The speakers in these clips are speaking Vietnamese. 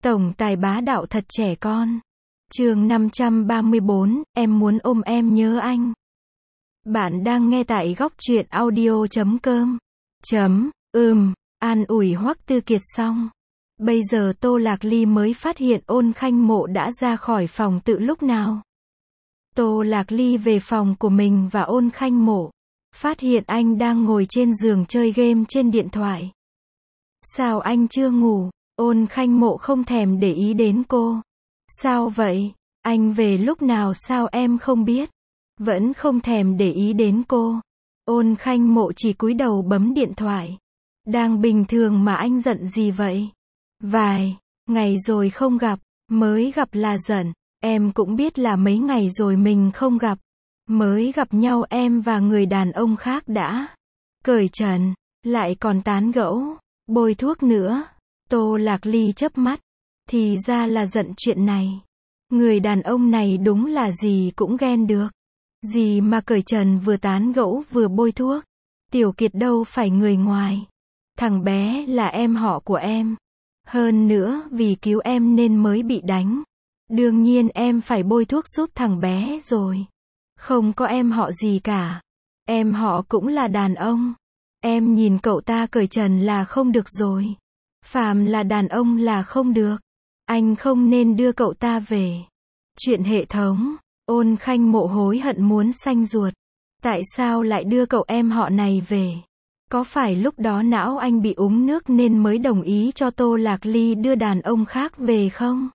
Tổng tài bá đạo thật trẻ con. Chương 534, em muốn ôm em nhớ anh. Bạn đang nghe tại góc truyện audio.com. An ủi Hoắc Tư Kiệt xong. Bây giờ Tô Lạc Ly mới phát hiện Ôn Khanh Mộ đã ra khỏi phòng từ lúc nào. Tô Lạc Ly về phòng của mình và Ôn Khanh Mộ. Phát hiện anh đang ngồi trên giường chơi game trên điện thoại. Sao anh chưa ngủ? Ôn Khanh Mộ không thèm để ý đến cô. Sao vậy? Anh về lúc nào sao em không biết? Vẫn không thèm để ý đến cô. Ôn Khanh Mộ chỉ cúi đầu bấm điện thoại. Đang bình thường mà anh giận gì vậy? Vài ngày rồi không gặp, mới gặp là giận. Em cũng biết là mấy ngày rồi mình không gặp. Mới gặp nhau em và người đàn ông khác đã cởi trần, lại còn tán gẫu, bôi thuốc nữa. Tô Lạc Ly chớp mắt. Thì ra là giận chuyện này. Người đàn ông này đúng là gì cũng ghen được. Gì mà cởi trần vừa tán gẫu vừa bôi thuốc. Tiểu Kiệt đâu phải người ngoài. Thằng bé là em họ của em. Hơn nữa vì cứu em nên mới bị đánh. Đương nhiên em phải bôi thuốc giúp thằng bé rồi. Không có em họ gì cả. Em họ cũng là đàn ông. Em nhìn cậu ta cởi trần là không được rồi. Phàm là đàn ông là không được. Anh không nên đưa cậu ta về. Chuyện hệ thống. Ôn Khanh Mộ hối hận muốn xanh ruột. Tại sao lại đưa cậu em họ này về? Có phải lúc đó não anh bị uống nước nên mới đồng ý cho Tô Lạc Ly đưa đàn ông khác về không?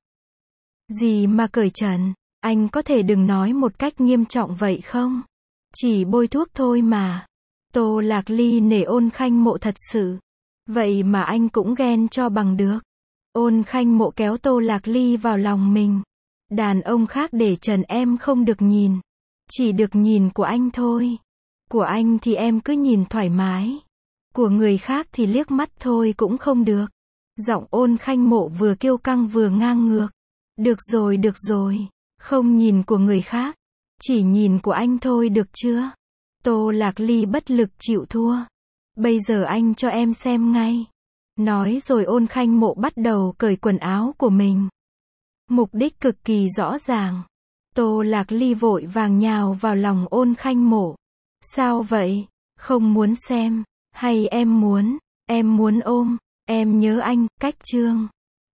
Gì mà cởi trần? Anh có thể đừng nói một cách nghiêm trọng vậy không? Chỉ bôi thuốc thôi mà. Tô Lạc Ly nể Ôn Khanh Mộ thật sự. Vậy mà anh cũng ghen cho bằng được. Ôn Khanh Mộ kéo Tô Lạc Ly vào lòng mình. Đàn ông khác để trần em không được nhìn. Chỉ được nhìn của anh thôi. Của anh thì em cứ nhìn thoải mái. Của người khác thì liếc mắt thôi cũng không được. Giọng Ôn Khanh Mộ vừa kiêu căng vừa ngang ngược. Được rồi. Không nhìn của người khác. Chỉ nhìn của anh thôi được chưa? Tô Lạc Ly bất lực chịu thua. Bây giờ anh cho em xem ngay. Nói rồi Ôn Khanh Mộ bắt đầu cởi quần áo của mình. Mục đích cực kỳ rõ ràng. Tô Lạc Ly vội vàng nhào vào lòng Ôn Khanh Mộ. Sao vậy? Không muốn xem. Hay em muốn ôm, em nhớ anh, cách chương.